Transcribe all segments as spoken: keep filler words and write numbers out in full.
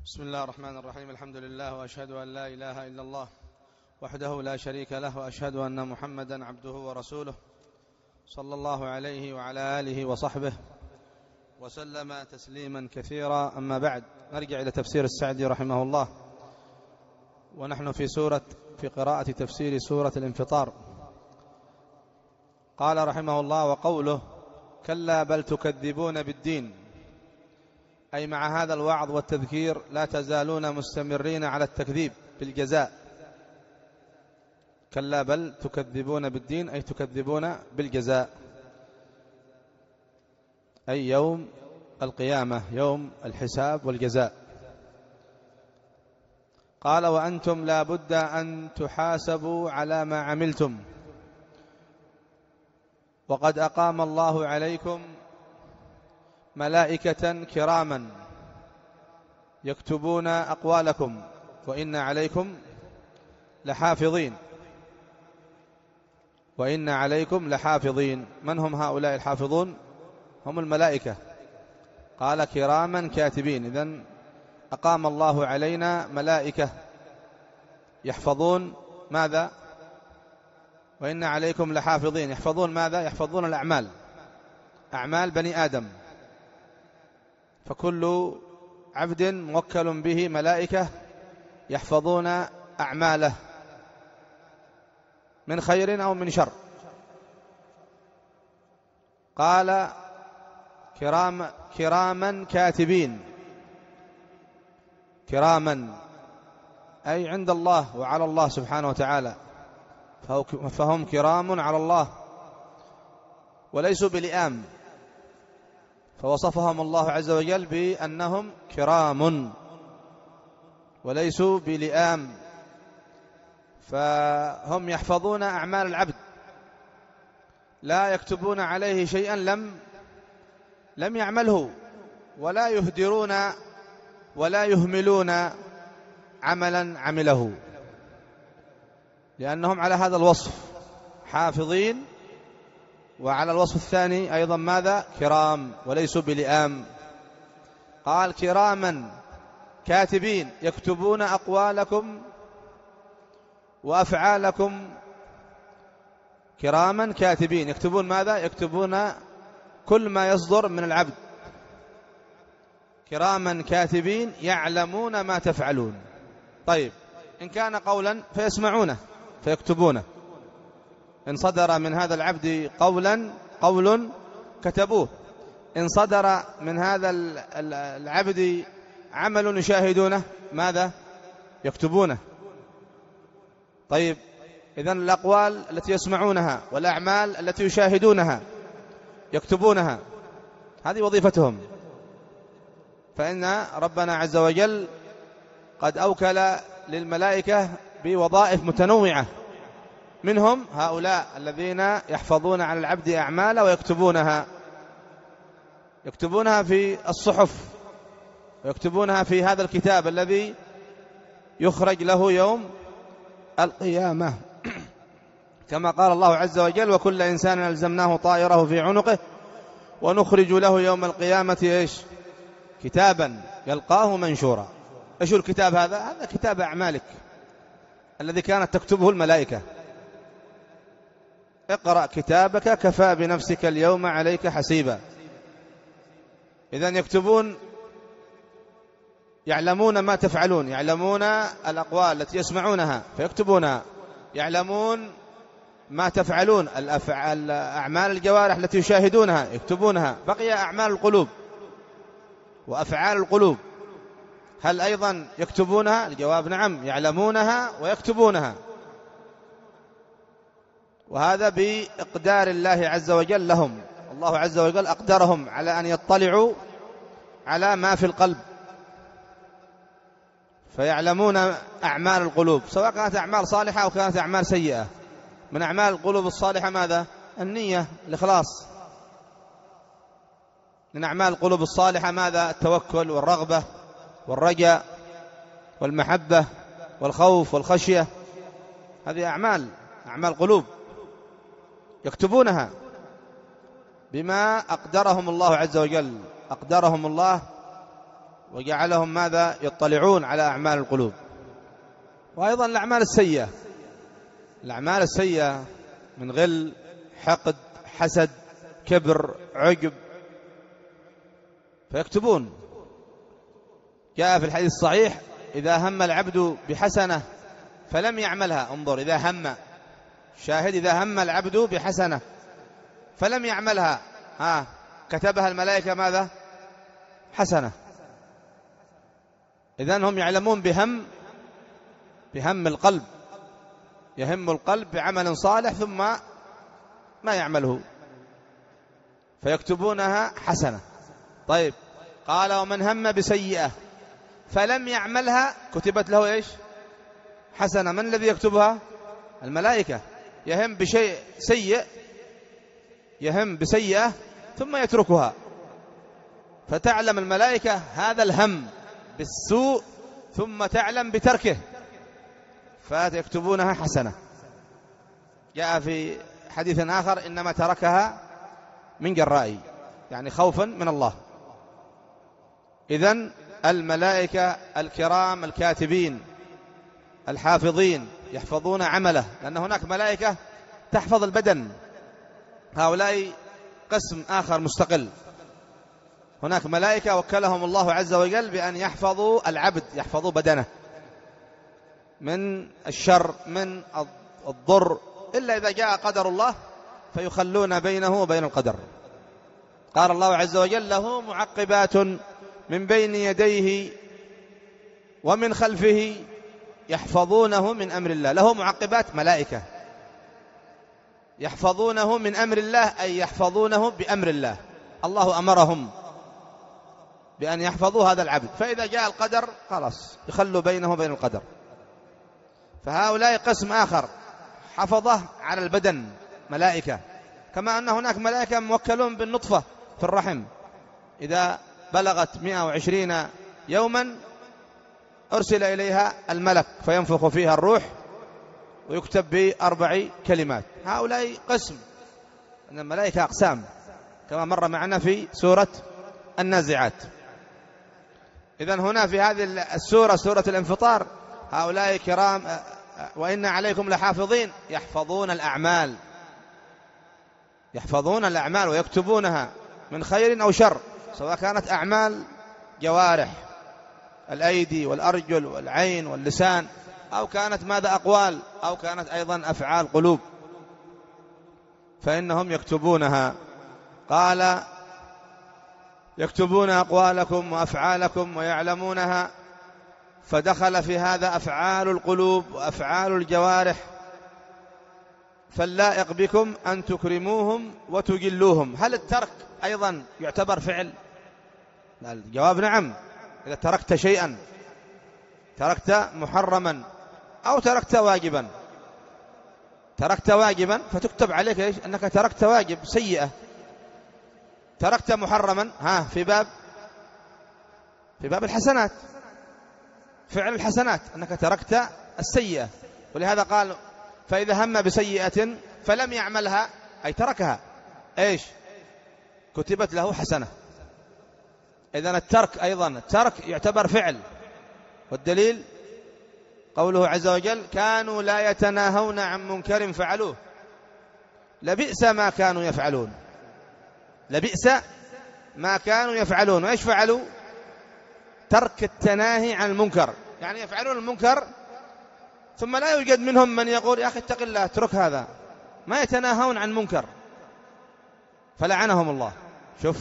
بسم الله الرحمن الرحيم. الحمد لله وأشهد أن لا إله إلا الله وحده لا شريك له، وأشهد أن محمدا عبده ورسوله صلى الله عليه وعلى آله وصحبه وسلم تسليما كثيرا. أما بعد، نرجع إلى تفسير السعدي رحمه الله، ونحن في سورة في قراءة تفسير سورة الانفطار. قال رحمه الله: وقوله كلا بل تكذبون بالدين، أي مع هذا الوعظ والتذكير لا تزالون مستمرين على التكذيب بالجزاء. كلا بل تكذبون بالدين أي تكذبون بالجزاء، أي يوم القيامة، يوم الحساب والجزاء. قال: وأنتم لا بد أن تحاسبوا على ما عملتم، وقد أقام الله عليكم ملائكة كراما يكتبون أقوالكم وإن عليكم لحافظين وإن عليكم لحافظين. من هم هؤلاء الحافظون؟ هم الملائكة. قال: كراما كاتبين، إذن أقام الله علينا ملائكة يحفظون ماذا؟ وإن عليكم لحافظين. يحفظون ماذا؟ يحفظون الأعمال، أعمال بني آدم. فكل عبد موكل به ملائكة يحفظون أعماله من خير أو من شر. قال: كرام كراما كاتبين. كراما أي عند الله وعلى الله سبحانه وتعالى، فهم كرام على الله وليسوا بلئام، فوصفهم الله عز وجل بأنهم كرام وليسوا بلئام. فهم يحفظون أعمال العبد، لا يكتبون عليه شيئا لم لم يعمله، ولا يهدرون ولا يهملون عملا عمله، لأنهم على هذا الوصف حافظين. وعلى الوصف الثاني أيضا ماذا؟ كرام وليسوا بلئام. قال: كراما كاتبين يكتبون أقوالكم وأفعالكم. كراما كاتبين يكتبون ماذا؟ يكتبون كل ما يصدر من العبد. كراما كاتبين يعلمون ما تفعلون. طيب، إن كان قولا فيسمعونه فيكتبونه. إن صدر من هذا العبد قولا قول كتبوه. إن صدر من هذا العبد عمل يشاهدونه ماذا؟ يكتبونه. طيب، إذن الأقوال التي يسمعونها والأعمال التي يشاهدونها يكتبونها، هذه وظيفتهم. فإن ربنا عز وجل قد أوكل للملائكة بوظائف متنوعة، منهم هؤلاء الذين يحفظون على العبد أعماله ويكتبونها. يكتبونها في الصحف، ويكتبونها في هذا الكتاب الذي يخرج له يوم القيامة. كما قال الله عز وجل: وكل إنسان ألزمناه طائره في عنقه ونخرج له يوم القيامة إيش؟ كتابا يلقاه منشورا. إيش الكتاب هذا؟ هذا كتاب أعمالك الذي كانت تكتبه الملائكة. اقرأ كتابك كفى بنفسك اليوم عليك حسيبا. إذن يكتبون، يعلمون ما تفعلون، يعلمون الأقوال التي يسمعونها فيكتبونها، يعلمون ما تفعلون، الأفعال أعمال الجوارح التي يشاهدونها يكتبونها. بقي أعمال القلوب وأفعال القلوب، هل أيضا يكتبونها؟ الجواب نعم، يعلمونها ويكتبونها. وهذا بإقدار الله عز وجل لهم. الله عز وجل أقدرهم على أن يطلعوا على ما في القلب، فيعلمون أعمال القلوب، سواء كانت أعمال صالحة أو كانت أعمال سيئة. من أعمال القلوب الصالحة ماذا؟ النية، الإخلاص. من أعمال القلوب الصالحة ماذا؟ التوكل والرغبة والرجاء والمحبة والخوف والخشية. هذه أعمال أعمال قلوب يكتبونها بما أقدرهم الله عز وجل. أقدرهم الله وجعلهم ماذا؟ يطلعون على أعمال القلوب. وأيضا الأعمال السيئة، الأعمال السيئة من غل، حقد، حسد، كبر، عجب، فيكتبون. جاء في الحديث الصحيح: إذا هم العبد بحسنة فلم يعملها، انظر، إذا هم، شاهد، إذا هم العبد بحسنة فلم يعملها، ها كتبها الملائكة ماذا؟ حسنة. إذن هم يعلمون بهم بهم القلب، يهم القلب بعمل صالح ثم ما يعمله فيكتبونها حسنة. طيب، قال: ومن هم بسيئة فلم يعملها كتبت له إيش؟ حسنة. من الذي يكتبها؟ الملائكة. يهم بشيء سيء، يهم بسيئة ثم يتركها، فتعلم الملائكة هذا الهم بالسوء ثم تعلم بتركه فيكتبونها حسنة. جاء في حديث آخر: إنما تركها من جرائي، يعني خوفا من الله. إذن الملائكة الكرام الكاتبين الحافظين يحفظون عمله، لأن هناك ملائكة تحفظ البدن، هؤلاء قسم آخر مستقل. هناك ملائكة وكلهم الله عز وجل بأن يحفظوا العبد، يحفظوا بدنه من الشر، من الضر، إلا إذا جاء قدر الله فيخلون بينه وبين القدر. قال الله عز وجل: له معقبات من بين يديه ومن خلفه يحفظونه من أمر الله. له معقبات، ملائكة يحفظونه من أمر الله، أي يحفظونه بأمر الله، الله أمرهم بأن يحفظوا هذا العبد، فإذا جاء القدر خلاص يخلوا بينه وبين القدر. فهؤلاء قسم آخر حفظه على البدن، ملائكة، كما أن هناك ملائكة موكلون بالنطفة في الرحم، إذا بلغت مئة وعشرين يوما أرسل إليها الملك فينفخ فيها الروح ويكتب بأربع كلمات. هؤلاء قسم، أن الملائكة أقسام كما مر معنا في سورة النازعات. إذن هنا في هذه السورة، سورة الانفطار، هؤلاء كرام وإن عليكم لحافظين يحفظون الأعمال، يحفظون الأعمال ويكتبونها من خير أو شر، سواء كانت أعمال جوارح الأيدي والأرجل والعين واللسان، أو كانت ماذا؟ أقوال، أو كانت أيضا أفعال قلوب، فإنهم يكتبونها. قال: يكتبون أقوالكم وأفعالكم ويعلمونها. فدخل في هذا أفعال القلوب وأفعال الجوارح، فاللائق بكم أن تكرموهم وتجلوهم. هل الترك أيضا يعتبر فعل؟ الجواب نعم. إذا تركت شيئا، تركت محرما أو تركت واجبا، تركت واجبا فتكتب عليك إيش؟ أنك تركت واجب سيئة. تركت محرما، ها في باب في باب الحسنات، فعل الحسنات، أنك تركت السيئة. ولهذا قال: فإذا هم بسيئة فلم يعملها، أي تركها، إيش؟ كتبت له حسنة. إذن الترك أيضا، الترك يعتبر فعل، والدليل قوله عز وجل: كانوا لا يتناهون عن منكر فعلوه لبئس ما كانوا يفعلون. لبئس ما كانوا يفعلون. وإيش فعلوا؟ ترك التناهي عن المنكر، يعني يفعلون المنكر ثم لا يوجد منهم من يقول: يا أخي اتق الله اترك هذا، ما يتناهون عن منكر فلعنهم الله. شوف،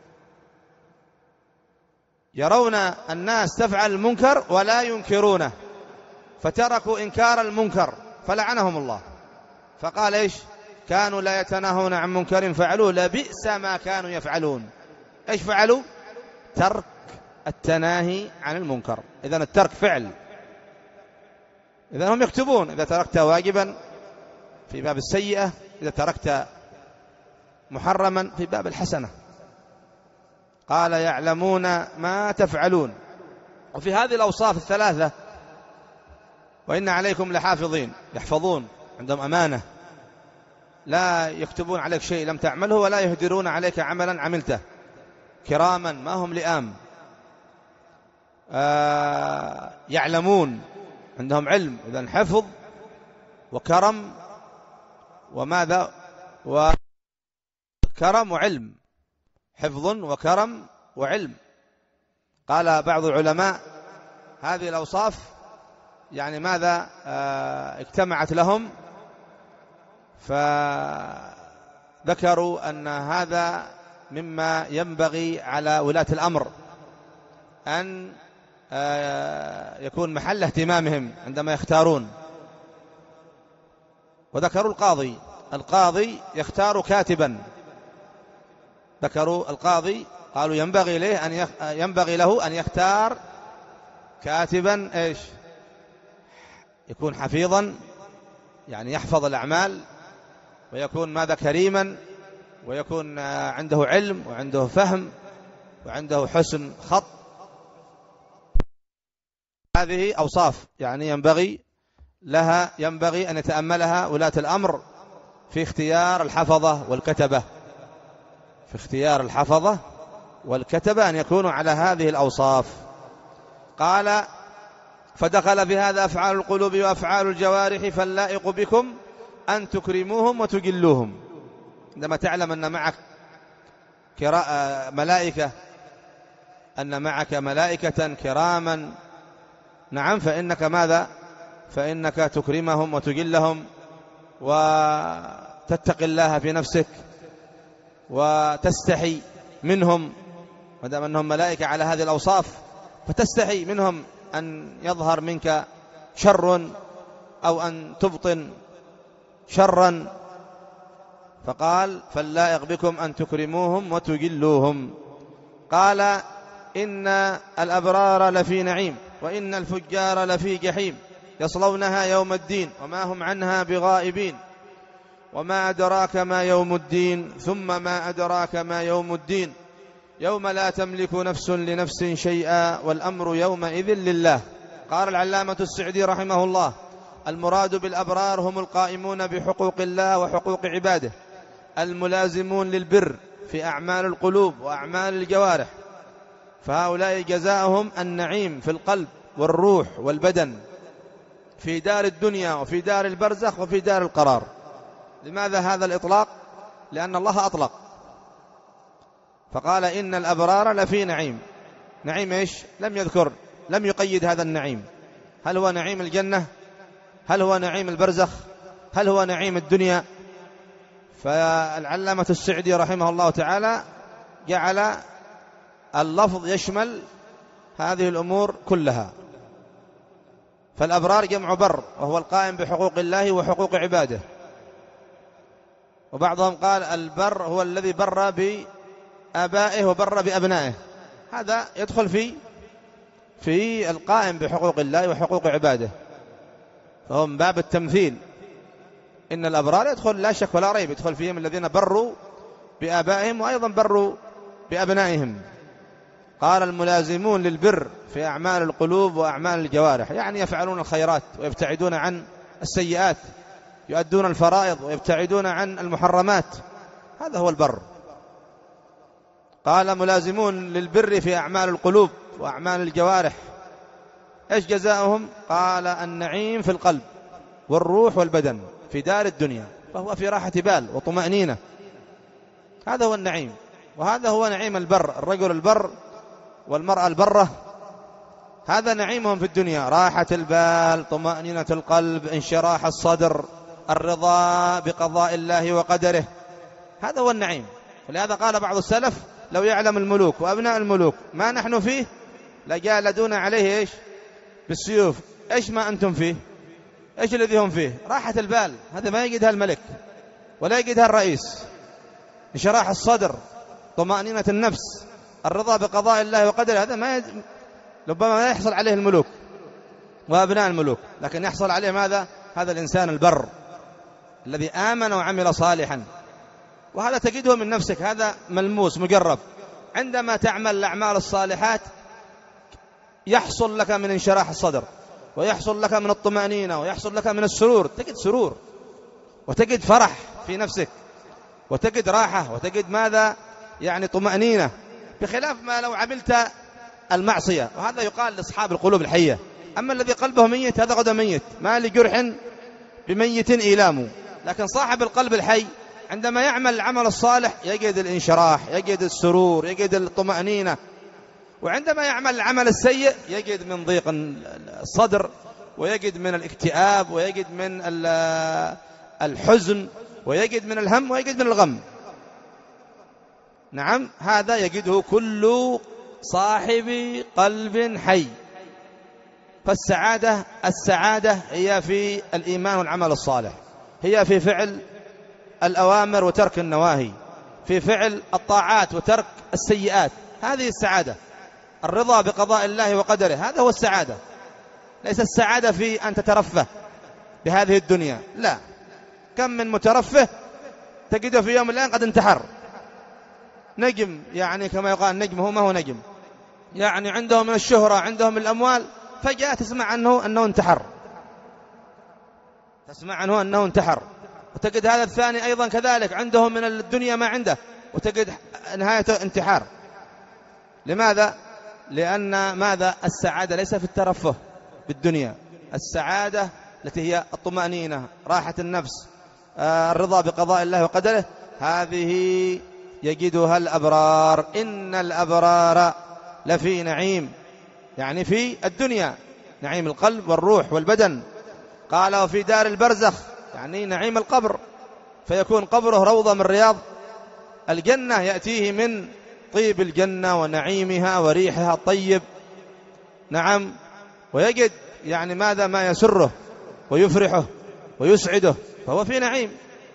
يرون الناس تفعل المنكر ولا ينكرونه، فتركوا إنكار المنكر فلعنهم الله. فقال إيش؟ كانوا لا يتناهون عن منكر فعلوه لبئس ما كانوا يفعلون. إيش فعلوا؟ ترك التناهي عن المنكر. إذن الترك فعل. إذن هم يكتبون: إذا تركت واجبا في باب السيئة، إذا تركت محرما في باب الحسنة. قال: يعلمون ما تفعلون. وفي هذه الأوصاف الثلاثة: وإن عليكم لحافظين، يحفظون، عندهم أمانة، لا يكتبون عليك شيء لم تعمله ولا يهدرون عليك عملا عملته، كراما ما هم لئام. آه يعلمون، عندهم علم. إذن حفظ وكرم وماذا؟ وكرم وعلم، حفظ وكرم وعلم. قال بعض العلماء هذه الأوصاف يعني ماذا آه اجتمعت لهم، فذكروا أن هذا مما ينبغي على ولاة الأمر أن آه يكون محل اهتمامهم عندما يختارون. وذكروا القاضي، القاضي يختار كاتبا، ذكروا القاضي قالوا ينبغي له أن يخ... ينبغي له أن يختار كاتبا إيش؟ يكون حفيظا، يعني يحفظ الأعمال، ويكون ماذا؟ كريما، ويكون عنده علم وعنده فهم وعنده حسن خط. هذه أوصاف يعني ينبغي لها ينبغي أن يتأملها ولاة الأمر في اختيار الحفظة والكتبة، في اختيار الحفظة والكتبة أن يكونوا على هذه الأوصاف. قال فدخل في هذا أفعال القلوب وأفعال الجوارح، فاللائق بكم أن تكرموهم وتجلوهم. عندما تعلم أن معك ملائكة أن معك ملائكة كراما، نعم، فإنك ماذا؟ فإنك تكرمهم وتجلهم وتتقي الله في نفسك وتستحي منهم، ما دام أنهم ملائكة على هذه الأوصاف فتستحي منهم أن يظهر منك شر أو أن تبطن شرا. فقال فاللائق بكم أن تكرموهم وتجلوهم. قال إن الأبرار لفي نعيم وإن الفجار لفي جحيم يصلونها يوم الدين وما هم عنها بغائبين. وما أدراك ما يوم الدين ثم ما أدراك ما يوم الدين يوم لا تملك نفس لنفس شيئا والأمر يومئذ لله. قال العلامة السعدي رحمه الله المراد بالأبرار هم القائمون بحقوق الله وحقوق عباده، الملازمون للبر في أعمال القلوب وأعمال الجوارح، فهؤلاء جزاؤهم النعيم في القلب والروح والبدن في دار الدنيا وفي دار البرزخ وفي دار القرار. لماذا هذا الإطلاق؟ لأن الله أطلق فقال إن الأبرار لفي نعيم. نعيم إيش؟ لم يذكر، لم يقيد هذا النعيم. هل هو نعيم الجنة؟ هل هو نعيم البرزخ؟ هل هو نعيم الدنيا؟ فالعلامة السعدي رحمه الله تعالى جعل اللفظ يشمل هذه الأمور كلها. فالأبرار جمع بر، وهو القائم بحقوق الله وحقوق عباده. وبعضهم قال البر هو الذي بر بآبائه وبر بأبنائه، هذا يدخل في في القائم بحقوق الله وحقوق عباده، فهو من باب التمثيل. إن الأبرار يدخل لا شك ولا ريب، يدخل فيهم الذين بروا بآبائهم وأيضا بروا بأبنائهم. قال الملازمون للبر في أعمال القلوب وأعمال الجوارح، يعني يفعلون الخيرات ويبتعدون عن السيئات، يؤدون الفرائض ويبتعدون عن المحرمات، هذا هو البر. قال ملازمون للبر في أعمال القلوب وأعمال الجوارح، إيش جزاؤهم؟ قال النعيم في القلب والروح والبدن في دار الدنيا، فهو في راحة بال وطمأنينة، هذا هو النعيم. وهذا هو نعيم البر، الرجل البر والمرأة البرة، هذا نعيمهم في الدنيا، راحة البال، طمأنينة القلب، انشراح الصدر، الرضا بقضاء الله وقدره، هذا هو النعيم. ولهذا قال بعض السلف لو يعلم الملوك وأبناء الملوك ما نحن فيه لجالدون عليه إيش؟ بالسيوف. إيش ما أنتم فيه؟ إيش الذي هم فيه؟ راحة البال، هذا ما يجدها الملك ولا يجدها الرئيس. انشراح الصدر، طمأنينة النفس، الرضا بقضاء الله وقدره، هذا ما يد... ربما ما يحصل عليه الملوك وأبناء الملوك، لكن يحصل عليه ماذا؟ هذا الإنسان البر الذي آمن وعمل صالحا. وهذا تجده من نفسك، هذا ملموس مجرب. عندما تعمل الأعمال الصالحات يحصل لك من انشراح الصدر، ويحصل لك من الطمأنينة، ويحصل لك من السرور، تجد سرور وتجد فرح في نفسك وتجد راحة وتجد ماذا؟ يعني طمأنينة، بخلاف ما لو عملت المعصية، وهذا يقال لأصحاب القلوب الحية. أما الذي قلبه ميت هذا غدا ميت، ما لجرح بميت إيلام. لكن صاحب القلب الحي عندما يعمل العمل الصالح يجد الانشراح، يجد السرور، يجد الطمأنينة. وعندما يعمل العمل السيء يجد من ضيق الصدر، ويجد من الاكتئاب، ويجد من الحزن، ويجد من الهم، ويجد من الغم. نعم، هذا يجده كل صاحب قلب حي. فالسعادة السعادة هي في الإيمان والعمل الصالح، هي في فعل الأوامر وترك النواهي، في فعل الطاعات وترك السيئات. هذه السعادة، الرضا بقضاء الله وقدره، هذا هو السعادة. ليس السعادة في أن تترفه بهذه الدنيا، لا. كم من مترفه تجده في يوم الآن قد انتحر، نجم، يعني كما يقال نجم هو ما هو نجم، يعني عنده من الشهرة، عنده من الأموال، فجأة تسمع عنه أنه انتحر، تسمع عنه أنه انتحر. وتجد هذا الثاني أيضا كذلك، عنده من الدنيا ما عنده، وتجد نهاية انتحار. لماذا؟ لأن ماذا؟ السعادة ليس في الترفه بالدنيا، السعادة التي هي الطمأنينة، راحة النفس، الرضا بقضاء الله وقدره، هذه يجدها الأبرار. إن الأبرار لفي نعيم، يعني في الدنيا نعيم القلب والروح والبدن. قال وفي دار البرزخ، يعني نعيم القبر، فيكون قبره روضة من رياض الجنة، يأتيه من طيب الجنة ونعيمها وريحها الطيب. نعم، ويجد يعني ماذا؟ ما يسره ويفرحه ويسعده، فهو في نعيم.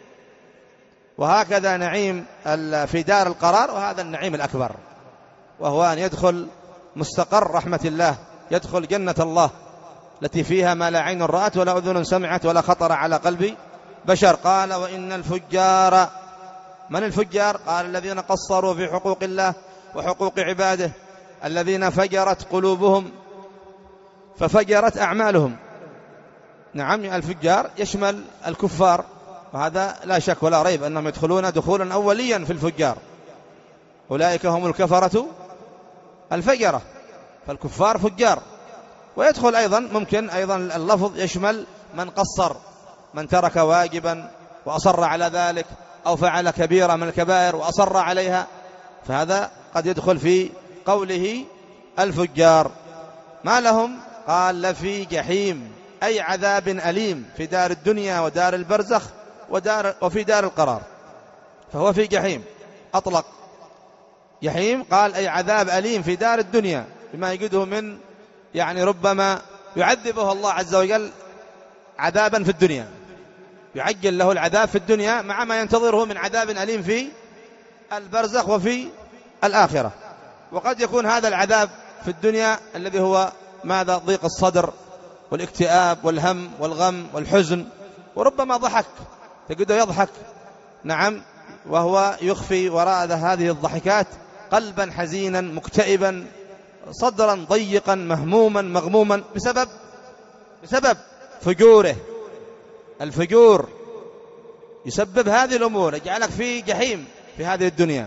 وهكذا نعيم في دار القرار، وهذا النعيم الأكبر، وهو أن يدخل مستقر رحمة الله، يدخل جنة الله التي فيها ما لا عين رأت ولا أذن سمعت ولا خطر على قلب بشر. قال وإن الفجار، من الفجار؟ قال الذين قصروا في حقوق الله وحقوق عباده، الذين فجرت قلوبهم ففجرت أعمالهم. نعم، الفجار يشمل الكفار، وهذا لا شك ولا ريب أنهم يدخلون دخولا أوليا في الفجار، أولئك هم الكفرة الفجرة، فالكفار فجار. ويدخل أيضا ممكن أيضا اللفظ يشمل من قصر، من ترك واجبا وأصر على ذلك، أو فعل كبيرة من الكبائر وأصر عليها، فهذا قد يدخل في قوله الفجار. ما لهم؟ قال لفي جحيم، أي عذاب أليم في دار الدنيا ودار البرزخ ودار وفي دار القرار، فهو في جحيم أطلق. جحيم قال أي عذاب أليم في دار الدنيا، بما يجده من يعني ربما يعذبه الله عز وجل عذابا في الدنيا، يعجل له العذاب في الدنيا مع ما ينتظره من عذاب أليم في البرزخ وفي الآخرة. وقد يكون هذا العذاب في الدنيا الذي هو ماذا؟ ضيق الصدر والاكتئاب والهم والغم والحزن، وربما ضحك، تجده يضحك، نعم، وهو يخفي وراء هذه الضحكات قلبا حزينا مكتئبا، صدرا ضيقا مهموما مغموما، بسبب بسبب فجوره. الفجور يسبب هذه الأمور، يجعلك في جحيم في هذه الدنيا.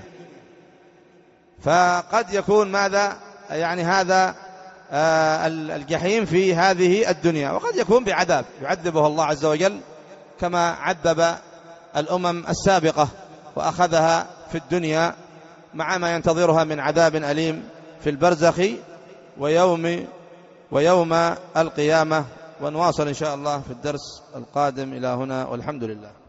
فقد يكون ماذا؟ يعني هذا آه الجحيم في هذه الدنيا، وقد يكون بعذاب يعذبه الله عز وجل كما عذب الأمم السابقة وأخذها في الدنيا مع ما ينتظرها من عذاب أليم في البرزخ ويوم ويوم القيامة. ونواصل إن شاء الله في الدرس القادم. إلى هنا والحمد لله.